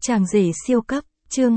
Chàng rể siêu cấp, chương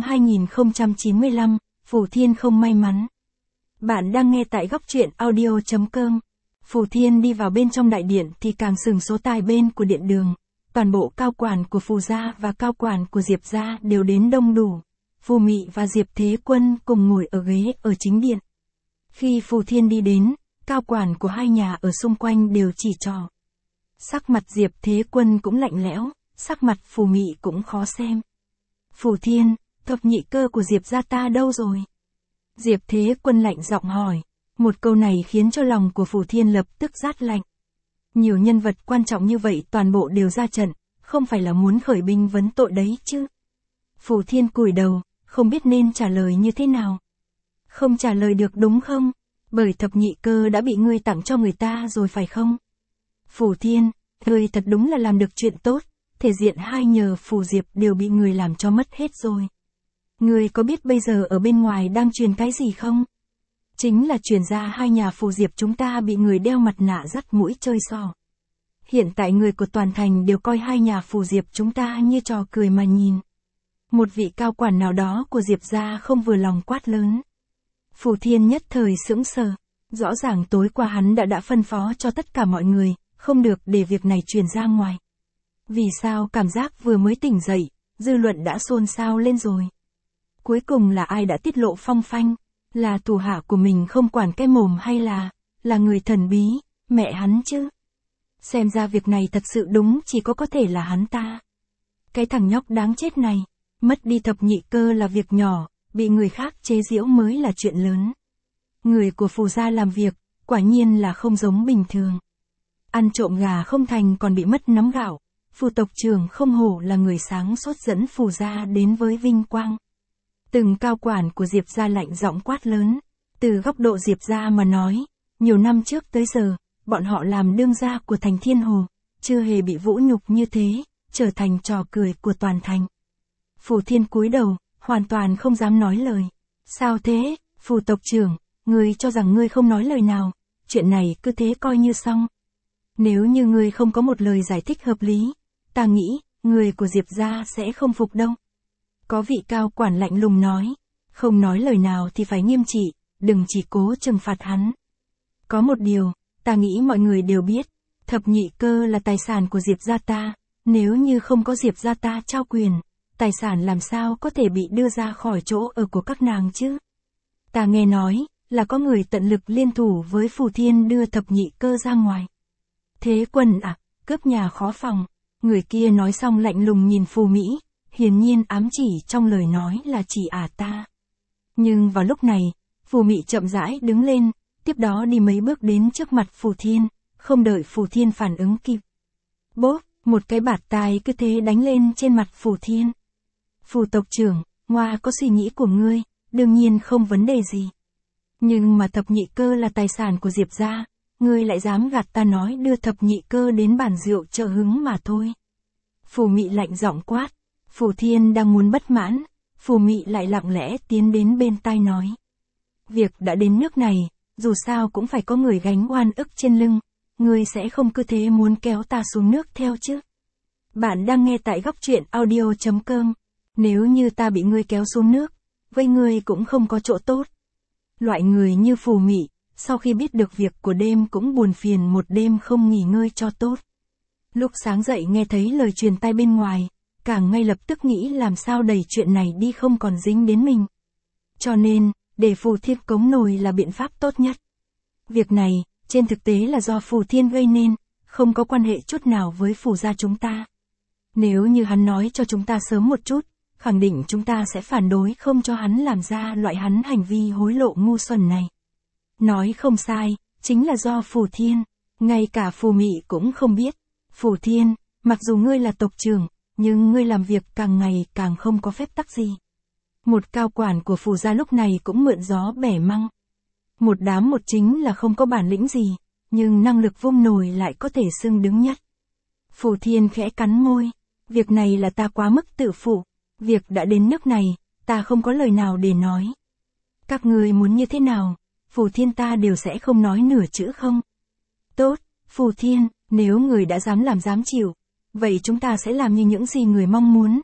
2095, Phù Thiên không may mắn. Bạn đang nghe tại góc truyện audio.com. Phù Thiên đi vào bên trong đại điện thì càng sừng số tai bên của điện đường. Toàn bộ cao quản của Phù gia và cao quản của Diệp gia đều đến đông đủ. Phù Mị và Diệp Thế Quân cùng ngồi ở ghế ở chính điện. Khi Phù Thiên đi đến, cao quản của hai nhà ở xung quanh đều chỉ trỏ. Sắc mặt Diệp Thế Quân cũng lạnh lẽo, sắc mặt Phù Mị cũng khó xem. Phù Thiên, thập nhị cơ của Diệp gia ta đâu rồi? Diệp Thế Quân lạnh giọng hỏi. Một câu này khiến cho lòng của Phù Thiên lập tức rát lạnh. Nhiều nhân vật quan trọng như vậy toàn bộ đều ra trận, không phải là muốn khởi binh vấn tội đấy chứ. Phù Thiên cúi đầu, không biết nên trả lời như thế nào. Không trả lời được đúng không? Bởi thập nhị cơ đã bị ngươi tặng cho người ta rồi phải không? Phù Thiên, ngươi thật đúng là làm được chuyện tốt, thể diện hai nhờ Phù Diệp đều bị người làm cho mất hết rồi. Ngươi có biết bây giờ ở bên ngoài đang truyền cái gì không? Chính là truyền ra hai nhà Phù Diệp chúng ta bị người đeo mặt nạ dắt mũi chơi xỏ. Hiện tại người của toàn thành đều coi hai nhà Phù Diệp chúng ta như trò cười mà nhìn. Một vị cao quản nào đó của Diệp gia không vừa lòng quát lớn. Phù Thiên nhất thời sững sờ, rõ ràng tối qua hắn đã phân phó cho tất cả mọi người, không được để việc này truyền ra ngoài. Vì sao cảm giác vừa mới tỉnh dậy, dư luận đã xôn xao lên rồi. Cuối cùng là ai đã tiết lộ phong phanh, là thủ hạ của mình không quản cái mồm hay là người thần bí, mẹ hắn chứ. Xem ra việc này thật sự đúng chỉ có thể là hắn ta. Cái thằng nhóc đáng chết này, mất đi thập nhị cơ là việc nhỏ, bị người khác chế giễu mới là chuyện lớn. Người của Phù gia làm việc, quả nhiên là không giống bình thường. Ăn trộm gà không thành còn bị mất nắm gạo, Phù tộc trưởng không hổ là người sáng suốt dẫn Phù gia đến với vinh quang. Từng cao quản của Diệp gia lạnh giọng quát lớn, từ góc độ Diệp gia mà nói, nhiều năm trước tới giờ, bọn họ làm đương gia của thành Thiên Hồ, chưa hề bị vũ nhục như thế, trở thành trò cười của toàn thành. Phù Thiên cúi đầu, hoàn toàn không dám nói lời. Sao thế, Phù tộc trưởng, ngươi cho rằng ngươi không nói lời nào, chuyện này cứ thế coi như xong. Nếu như ngươi không có một lời giải thích hợp lý, ta nghĩ, người của Diệp gia sẽ không phục đâu. Có vị cao quản lạnh lùng nói, không nói lời nào thì phải nghiêm trị, đừng chỉ cố trừng phạt hắn. Có một điều, ta nghĩ mọi người đều biết, thập nhị cơ là tài sản của Diệp gia ta, nếu như không có Diệp gia ta trao quyền, tài sản làm sao có thể bị đưa ra khỏi chỗ ở của các nàng chứ? Ta nghe nói, là có người tận lực liên thủ với Phù Thiên đưa thập nhị cơ ra ngoài. Thế Quân à, cướp nhà khó phòng, người kia nói xong lạnh lùng nhìn Phù Mỹ, hiển nhiên ám chỉ trong lời nói là chỉ ta. Nhưng vào lúc này, Phù Mị chậm rãi đứng lên, tiếp đó đi mấy bước đến trước mặt Phù Thiên, không đợi Phù Thiên phản ứng kịp. Bốp, một cái bạt tai cứ thế đánh lên trên mặt Phù Thiên. Phù tộc trưởng, Ngoa có suy nghĩ của ngươi, đương nhiên không vấn đề gì. Nhưng mà thập nhị cơ là tài sản của Diệp gia, ngươi lại dám gạt ta nói đưa thập nhị cơ đến bàn rượu trợ hứng mà thôi. Phù Mị lạnh giọng quát. Phù Thiên đang muốn bất mãn, Phù Mị lại lặng lẽ tiến đến bên tai nói. Việc đã đến nước này, dù sao cũng phải có người gánh oan ức trên lưng, ngươi sẽ không cứ thế muốn kéo ta xuống nước theo chứ. Bạn đang nghe tại góc truyện audio.com, nếu như ta bị ngươi kéo xuống nước, với ngươi cũng không có chỗ tốt. Loại người như Phù Mị, sau khi biết được việc của đêm cũng buồn phiền một đêm không nghỉ ngơi cho tốt. Lúc sáng dậy nghe thấy lời truyền tai bên ngoài, càng ngay lập tức nghĩ làm sao đẩy chuyện này đi không còn dính đến mình. Cho nên, để Phù Thiên cống nồi là biện pháp tốt nhất. Việc này, trên thực tế là do Phù Thiên gây nên, không có quan hệ chút nào với Phù gia chúng ta. Nếu như hắn nói cho chúng ta sớm một chút, khẳng định chúng ta sẽ phản đối không cho hắn làm ra loại hắn hành vi hối lộ ngu xuẩn này. Nói không sai, chính là do Phù Thiên, ngay cả Phù Mị cũng không biết. Phù Thiên, mặc dù ngươi là tộc trưởng, nhưng ngươi làm việc càng ngày càng không có phép tắc gì. Một cao quản của Phù gia lúc này cũng mượn gió bẻ măng. Một đám một chính là không có bản lĩnh gì, nhưng năng lực vung nồi lại có thể xưng đứng nhất. Phù Thiên khẽ cắn môi, việc này là ta quá mức tự phụ, việc đã đến nước này, ta không có lời nào để nói. Các ngươi muốn như thế nào, Phù Thiên ta đều sẽ không nói nửa chữ không. Tốt, Phù Thiên, nếu người đã dám làm dám chịu, vậy chúng ta sẽ làm như những gì người mong muốn,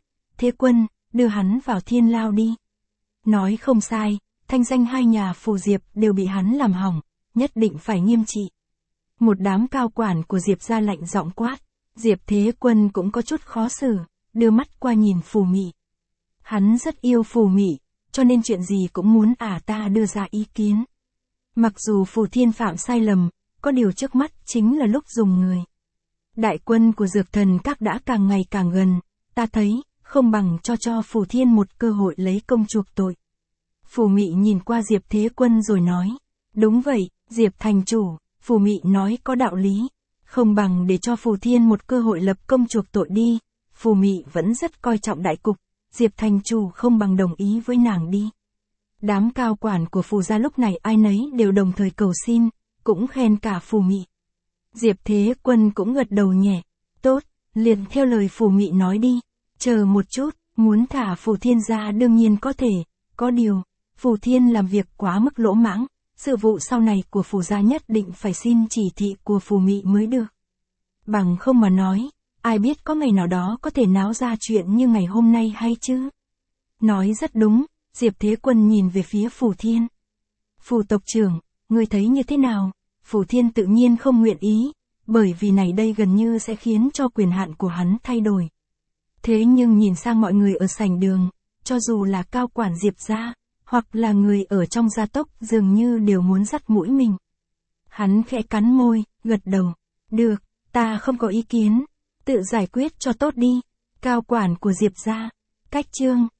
Thế Quân, đưa hắn vào thiên lao đi. Nói không sai, thanh danh hai nhà Phù Diệp đều bị hắn làm hỏng, nhất định phải nghiêm trị. Một đám cao quản của Diệp gia lạnh giọng quát, Diệp Thế Quân cũng có chút khó xử, đưa mắt qua nhìn Phù Mị. Hắn rất yêu Phù Mị, cho nên chuyện gì cũng muốn ta đưa ra ý kiến. Mặc dù Phù Thiên phạm sai lầm, có điều trước mắt chính là lúc dùng người. Đại quân của Dược Thần Các đã càng ngày càng gần, ta thấy, không bằng cho Phù Thiên một cơ hội lấy công chuộc tội. Phù Mị nhìn qua Diệp Thế Quân rồi nói, đúng vậy, Diệp thành chủ, Phù Mị nói có đạo lý, không bằng để cho Phù Thiên một cơ hội lập công chuộc tội đi. Phù Mị vẫn rất coi trọng đại cục, Diệp thành chủ không bằng đồng ý với nàng đi. Đám cao quản của Phù gia lúc này ai nấy đều đồng thời cầu xin, cũng khen cả Phù Mị. Diệp Thế Quân cũng gật đầu nhẹ, tốt, liền theo lời Phù Mị nói đi, chờ một chút, muốn thả Phù Thiên ra đương nhiên có thể, có điều, Phù Thiên làm việc quá mức lỗ mãng, sự vụ sau này của Phù gia nhất định phải xin chỉ thị của Phù Mị mới được. Bằng không mà nói, ai biết có ngày nào đó có thể náo ra chuyện như ngày hôm nay hay chứ? Nói rất đúng, Diệp Thế Quân nhìn về phía Phù Thiên. Phù tộc trưởng, ngươi thấy như thế nào? Phù Thiên tự nhiên không nguyện ý, bởi vì này đây gần như sẽ khiến cho quyền hạn của hắn thay đổi. Thế nhưng nhìn sang mọi người ở sảnh đường, cho dù là cao quản Diệp gia, hoặc là người ở trong gia tộc dường như đều muốn dắt mũi mình. Hắn khẽ cắn môi, gật đầu. Được, ta không có ý kiến, tự giải quyết cho tốt đi. Cao quản của Diệp gia. Cách chương